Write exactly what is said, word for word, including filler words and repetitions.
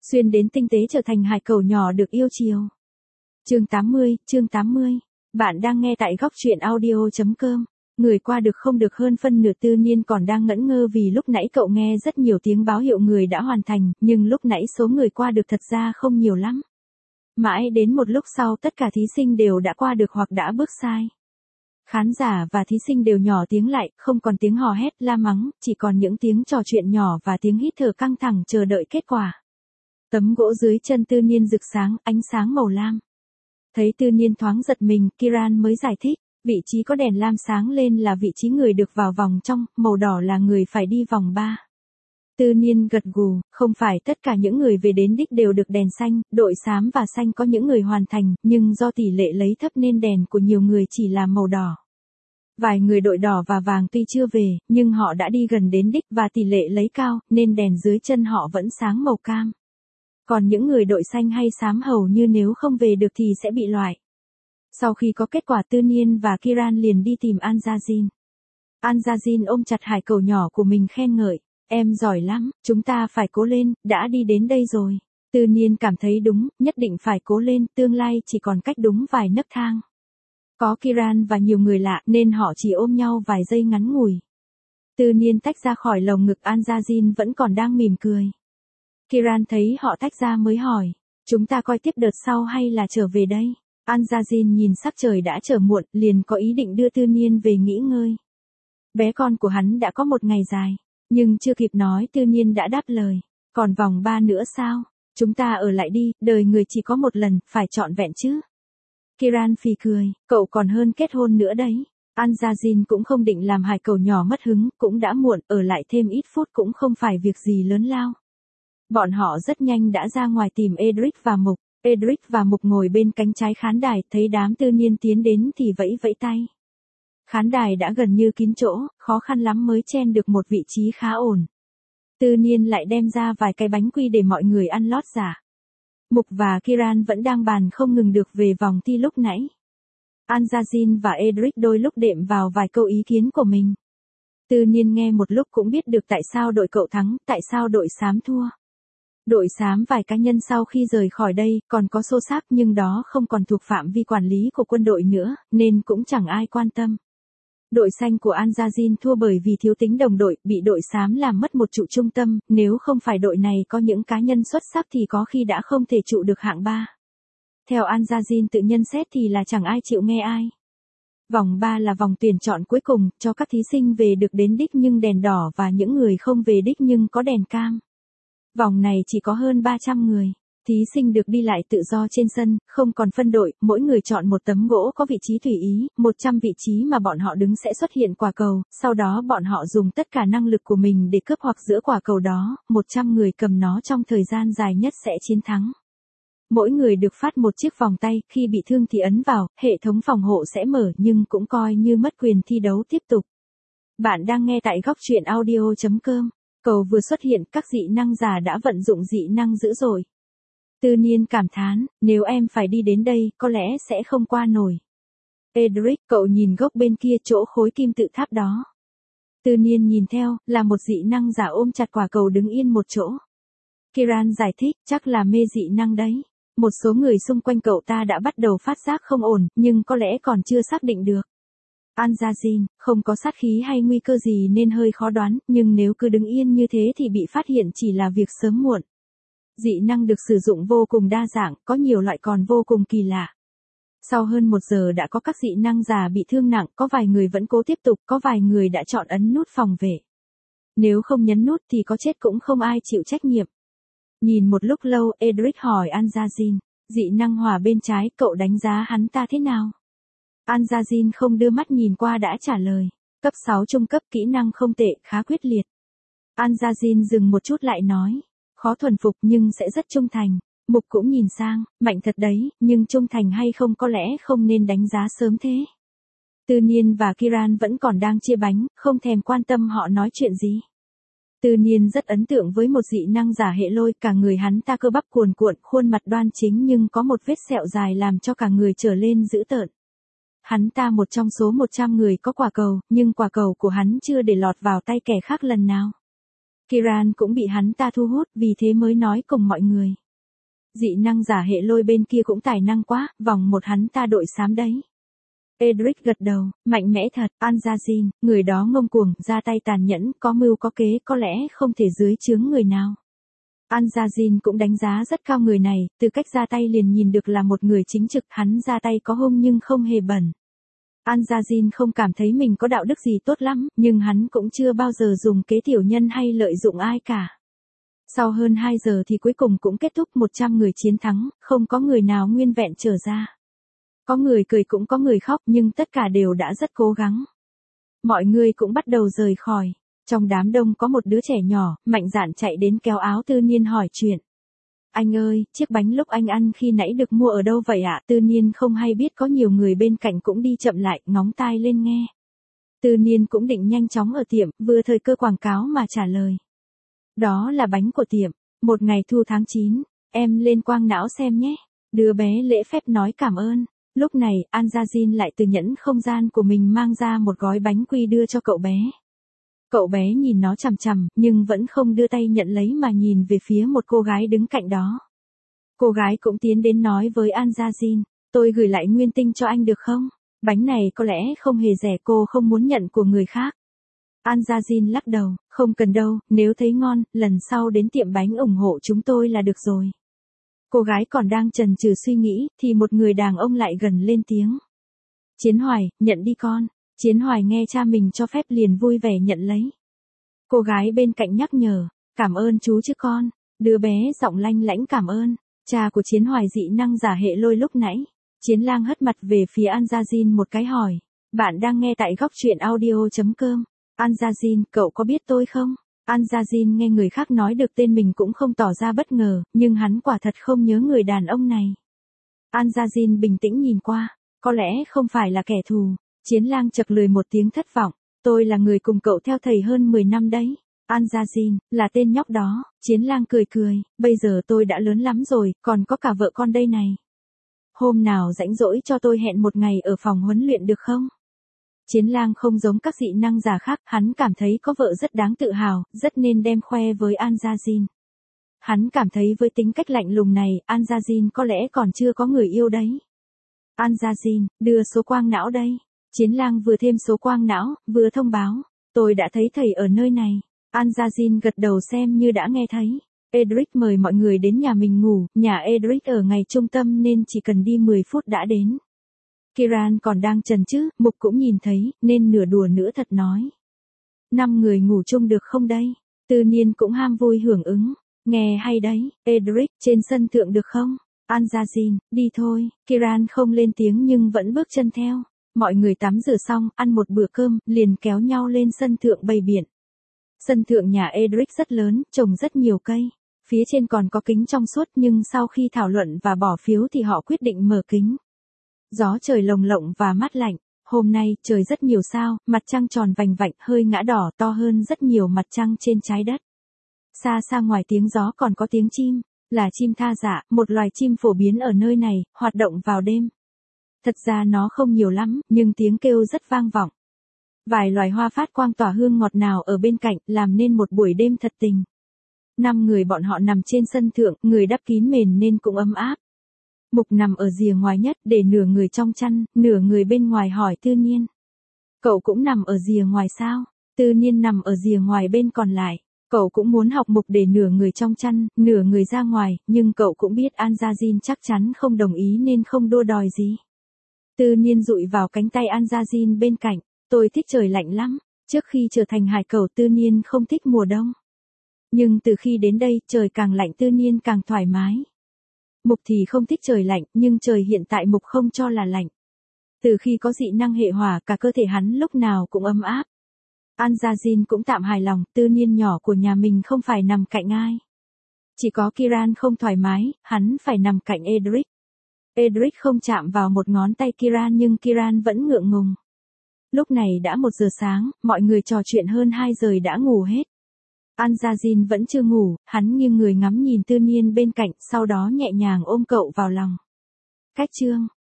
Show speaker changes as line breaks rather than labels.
xuyên đến tinh tế trở thành hải cẩu nhỏ được yêu chiều. Chương tám mươi, chương tám mươi. Bạn đang nghe tại góc truyện audio chấm com. Người qua được không được hơn phân nửa Tư Niên còn đang ngẩn ngơ vì lúc nãy cậu nghe rất nhiều tiếng báo hiệu người đã hoàn thành, nhưng lúc nãy số người qua được thật ra không nhiều lắm. Mãi đến một lúc sau tất cả thí sinh đều đã qua được hoặc đã bước sai. Khán giả và thí sinh đều nhỏ tiếng lại, không còn tiếng hò hét, la mắng, chỉ còn những tiếng trò chuyện nhỏ và tiếng hít thở căng thẳng chờ đợi kết quả. Tấm gỗ dưới chân Tư Niên rực sáng, ánh sáng màu lam. Thấy Tư Niên thoáng giật mình, Kiran mới giải thích, vị trí có đèn lam sáng lên là vị trí người được vào vòng trong, màu đỏ là người phải đi vòng ba. Tư Niên gật gù, không phải tất cả những người về đến đích đều được đèn xanh, đội xám và xanh có những người hoàn thành, nhưng do tỷ lệ lấy thấp nên đèn của nhiều người chỉ là màu đỏ. Vài người đội đỏ và vàng tuy chưa về, nhưng họ đã đi gần đến đích và tỷ lệ lấy cao, nên đèn dưới chân họ vẫn sáng màu cam. Còn những người đội xanh hay xám hầu như nếu không về được thì sẽ bị loại. Sau khi có kết quả Tư Niên và Kiran liền đi tìm Anjazin. Anjazin ôm chặt hải cẩu nhỏ của mình khen ngợi. Em giỏi lắm, chúng ta phải cố lên, đã đi đến đây rồi. Tư Niên cảm thấy đúng, nhất định phải cố lên, tương lai chỉ còn cách đúng vài nấc thang. Có Kiran và nhiều người lạ nên họ chỉ ôm nhau vài giây ngắn ngủi. Tư Niên tách ra khỏi lồng ngực Anjazin vẫn còn đang mỉm cười. Kiran thấy họ tách ra mới hỏi, chúng ta coi tiếp đợt sau hay là trở về đây? Anjazin nhìn sắc trời đã trở muộn, liền có ý định đưa Tư Niên về nghỉ ngơi. Bé con của hắn đã có một ngày dài, nhưng chưa kịp nói Tư Niên đã đáp lời, còn vòng ba nữa sao? Chúng ta ở lại đi, đời người chỉ có một lần, phải trọn vẹn chứ. Kiran phì cười, cậu còn hơn kết hôn nữa đấy. Anjazin cũng không định làm hải cẩu nhỏ mất hứng, cũng đã muộn, ở lại thêm ít phút cũng không phải việc gì lớn lao. Bọn họ rất nhanh đã ra ngoài tìm Edric và Mục. Edric và Mục ngồi bên cánh trái khán đài, thấy đám Tư Niên tiến đến thì vẫy vẫy tay. Khán đài đã gần như kín chỗ, khó khăn lắm mới chen được một vị trí khá ổn. Tư Niên lại đem ra vài cái bánh quy để mọi người ăn lót giả. Mục và Kiran vẫn đang bàn không ngừng được về vòng thi lúc nãy. Anjazin và Edric đôi lúc đệm vào vài câu ý kiến của mình. Tư Niên nghe một lúc cũng biết được tại sao đội cậu thắng, tại sao đội xám thua. Đội xám vài cá nhân sau khi rời khỏi đây còn có xô xát nhưng đó không còn thuộc phạm vi quản lý của quân đội nữa, nên cũng chẳng ai quan tâm. Đội xanh của Anjazin thua bởi vì thiếu tính đồng đội, bị đội xám làm mất một trụ trung tâm, nếu không phải đội này có những cá nhân xuất sắc thì có khi đã không thể trụ được hạng ba. Theo Anjazin tự nhân xét thì là chẳng ai chịu nghe ai. Vòng ba là vòng tuyển chọn cuối cùng, cho các thí sinh về được đến đích nhưng đèn đỏ và những người không về đích nhưng có đèn cam. Vòng này chỉ có hơn ba trăm người. Thí sinh được đi lại tự do trên sân, không còn phân đội, mỗi người chọn một tấm gỗ có vị trí tùy ý, một trăm vị trí mà bọn họ đứng sẽ xuất hiện quả cầu, sau đó bọn họ dùng tất cả năng lực của mình để cướp hoặc giữa quả cầu đó, một trăm người cầm nó trong thời gian dài nhất sẽ chiến thắng. Mỗi người được phát một chiếc vòng tay, khi bị thương thì ấn vào, hệ thống phòng hộ sẽ mở nhưng cũng coi như mất quyền thi đấu tiếp tục. Bạn đang nghe tại góc truyện audio chấm com. Cầu vừa xuất hiện, các dị năng giả đã vận dụng dị năng dữ dội. Tư Niên cảm thán, nếu em phải đi đến đây, có lẽ sẽ không qua nổi. Edric, cậu nhìn gốc bên kia chỗ khối kim tự tháp đó. Tư Niên nhìn theo, là một dị năng giả ôm chặt quả cầu đứng yên một chỗ. Kiran giải thích, chắc là mê dị năng đấy. Một số người xung quanh cậu ta đã bắt đầu phát giác không ổn, nhưng có lẽ còn chưa xác định được. Anjazin, không có sát khí hay nguy cơ gì nên hơi khó đoán, nhưng nếu cứ đứng yên như thế thì bị phát hiện chỉ là việc sớm muộn. Dị năng được sử dụng vô cùng đa dạng, có nhiều loại còn vô cùng kỳ lạ. Sau hơn một giờ đã có các dị năng giả bị thương nặng, có vài người vẫn cố tiếp tục, có vài người đã chọn ấn nút phòng vệ. Nếu không nhấn nút thì có chết cũng không ai chịu trách nhiệm. Nhìn một lúc lâu, Edric hỏi Anjazin, dị năng hỏa bên trái, cậu đánh giá hắn ta thế nào? Anjazin không đưa mắt nhìn qua đã trả lời, cấp sáu trung cấp, kỹ năng không tệ, khá quyết liệt. Anjazin dừng một chút lại nói, khó thuần phục nhưng sẽ rất trung thành. Mục cũng nhìn sang, mạnh thật đấy, nhưng trung thành hay không có lẽ không nên đánh giá sớm thế. Tư Niên và Kiran vẫn còn đang chia bánh, không thèm quan tâm họ nói chuyện gì. Tư Niên rất ấn tượng với một dị năng giả hệ lôi, cả người hắn ta cơ bắp cuồn cuộn, khuôn mặt đoan chính nhưng có một vết sẹo dài làm cho cả người trở lên dữ tợn. Hắn ta một trong số một trăm người có quả cầu, nhưng quả cầu của hắn chưa để lọt vào tay kẻ khác lần nào. Kiran cũng bị hắn ta thu hút, vì thế mới nói cùng mọi người. Dị năng giả hệ lôi bên kia cũng tài năng quá, vòng một hắn ta đội xám đấy. Edric gật đầu, mạnh mẽ thật, Anjazin, người đó ngông cuồng, ra tay tàn nhẫn, có mưu có kế, có lẽ không thể dưới chướng người nào. Anjazin cũng đánh giá rất cao người này, từ cách ra tay liền nhìn được là một người chính trực, hắn ra tay có hung nhưng không hề bẩn. Anjazin không cảm thấy mình có đạo đức gì tốt lắm, nhưng hắn cũng chưa bao giờ dùng kế tiểu nhân hay lợi dụng ai cả. Sau hơn hai giờ thì cuối cùng cũng kết thúc, một trăm người chiến thắng, không có người nào nguyên vẹn trở ra. Có người cười cũng có người khóc nhưng tất cả đều đã rất cố gắng. Mọi người cũng bắt đầu rời khỏi. Trong đám đông có một đứa trẻ nhỏ, mạnh dạn chạy đến kéo áo Tư Niên hỏi chuyện. Anh ơi, chiếc bánh lúc anh ăn khi nãy được mua ở đâu vậy ạ? Tư Niên không hay biết có nhiều người bên cạnh cũng đi chậm lại, ngóng tai lên nghe. Tư Niên cũng định nhanh chóng ở tiệm, vừa thời cơ quảng cáo mà trả lời. Đó là bánh của tiệm, một ngày thu tháng chín, em lên quang não xem nhé. Đứa bé lễ phép nói cảm ơn. Lúc này, Anjazin lại từ nhẫn không gian của mình mang ra một gói bánh quy đưa cho cậu bé. Cậu bé nhìn nó chằm chằm, nhưng vẫn không đưa tay nhận lấy mà nhìn về phía một cô gái đứng cạnh đó. Cô gái cũng tiến đến nói với Anjazin, tôi gửi lại nguyên tinh cho anh được không? Bánh này có lẽ không hề rẻ, cô không muốn nhận của người khác. Anjazin lắc đầu, không cần đâu, nếu thấy ngon, lần sau đến tiệm bánh ủng hộ chúng tôi là được rồi. Cô gái còn đang chần chừ suy nghĩ, thì một người đàn ông lại gần lên tiếng. Chiến Hoài, nhận đi con. Chiến Hoài nghe cha mình cho phép liền vui vẻ nhận lấy. Cô gái bên cạnh nhắc nhở, cảm ơn chú chứ con. Đứa bé giọng lanh lãnh cảm ơn. Cha của Chiến Hoài dị năng giả hệ lôi lúc nãy. Chiến Lang hất mặt về phía Anjazin một cái hỏi. Bạn đang nghe tại góc truyện audio chấm com. Anjazin, cậu có biết tôi không? Anjazin nghe người khác nói được tên mình cũng không tỏ ra bất ngờ, nhưng hắn quả thật không nhớ người đàn ông này. Anjazin bình tĩnh nhìn qua, có lẽ không phải là kẻ thù. Chiến Lang chật lười một tiếng thất vọng, tôi là người cùng cậu theo thầy hơn mười năm đấy. Anjazin, là tên nhóc đó. Chiến Lang cười cười, bây giờ tôi đã lớn lắm rồi, còn có cả vợ con đây này. Hôm nào rảnh rỗi cho tôi hẹn một ngày ở phòng huấn luyện được không? Chiến Lang không giống các dị năng giả khác, hắn cảm thấy có vợ rất đáng tự hào, rất nên đem khoe với Anjazin. Hắn cảm thấy với tính cách lạnh lùng này, Anjazin có lẽ còn chưa có người yêu đấy. Anjazin, đưa số quang não đây. Chiến Lang vừa thêm số quang não, vừa thông báo, tôi đã thấy thầy ở nơi này. Anjazin gật đầu xem như đã nghe thấy. Edric mời mọi người đến nhà mình ngủ, nhà Edric ở ngay trung tâm nên chỉ cần đi mười phút đã đến. Kiran còn đang chần chừ, Mục cũng nhìn thấy, nên nửa đùa nửa thật nói. Năm người ngủ chung được không đây? Tư Niên cũng ham vui hưởng ứng. Nghe hay đấy, Edric, trên sân thượng được không? Anjazin, đi thôi. Kiran không lên tiếng nhưng vẫn bước chân theo. Mọi người tắm rửa xong, ăn một bữa cơm, liền kéo nhau lên sân thượng bày biển. Sân thượng nhà Edric rất lớn, trồng rất nhiều cây. Phía trên còn có kính trong suốt nhưng sau khi thảo luận và bỏ phiếu thì họ quyết định mở kính. Gió trời lồng lộng và mát lạnh. Hôm nay, trời rất nhiều sao, mặt trăng tròn vành vạnh, hơi ngã đỏ to hơn rất nhiều mặt trăng trên trái đất. Xa xa ngoài tiếng gió còn có tiếng chim, là chim tha dạ, một loài chim phổ biến ở nơi này, hoạt động vào đêm. Thật ra nó không nhiều lắm, nhưng tiếng kêu rất vang vọng. Vài loài hoa phát quang tỏa hương ngọt ngào ở bên cạnh, làm nên một buổi đêm thật tình. Năm người bọn họ nằm trên sân thượng, người đắp kín mền nên cũng ấm áp. Mục nằm ở rìa ngoài nhất, để nửa người trong chăn, nửa người bên ngoài hỏi Tư Niên. Cậu cũng nằm ở rìa ngoài sao? Tư Niên nằm ở rìa ngoài bên còn lại. Cậu cũng muốn học Mục để nửa người trong chăn, nửa người ra ngoài, nhưng cậu cũng biết Anjazin chắc chắn không đồng ý nên không đua đòi gì. Tư Niên dụi vào cánh tay Anjazin bên cạnh. Tôi thích trời lạnh lắm. Trước khi trở thành hải cẩu Tư Niên không thích mùa đông. Nhưng từ khi đến đây, trời càng lạnh Tư Niên càng thoải mái. Mục thì không thích trời lạnh, nhưng trời hiện tại Mục không cho là lạnh. Từ khi có dị năng hệ hỏa, cả cơ thể hắn lúc nào cũng ấm áp. Anjazin cũng tạm hài lòng, Tư Niên nhỏ của nhà mình không phải nằm cạnh ai. Chỉ có Kiran không thoải mái, hắn phải nằm cạnh Edric. Edric không chạm vào một ngón tay Kiran nhưng Kiran vẫn ngượng ngùng. Lúc này đã một giờ sáng, mọi người trò chuyện hơn hai giờ đã ngủ hết. Anjazin vẫn chưa ngủ, hắn nghiêng người ngắm nhìn Tư Niên bên cạnh, sau đó nhẹ nhàng ôm cậu vào lòng. Cách chương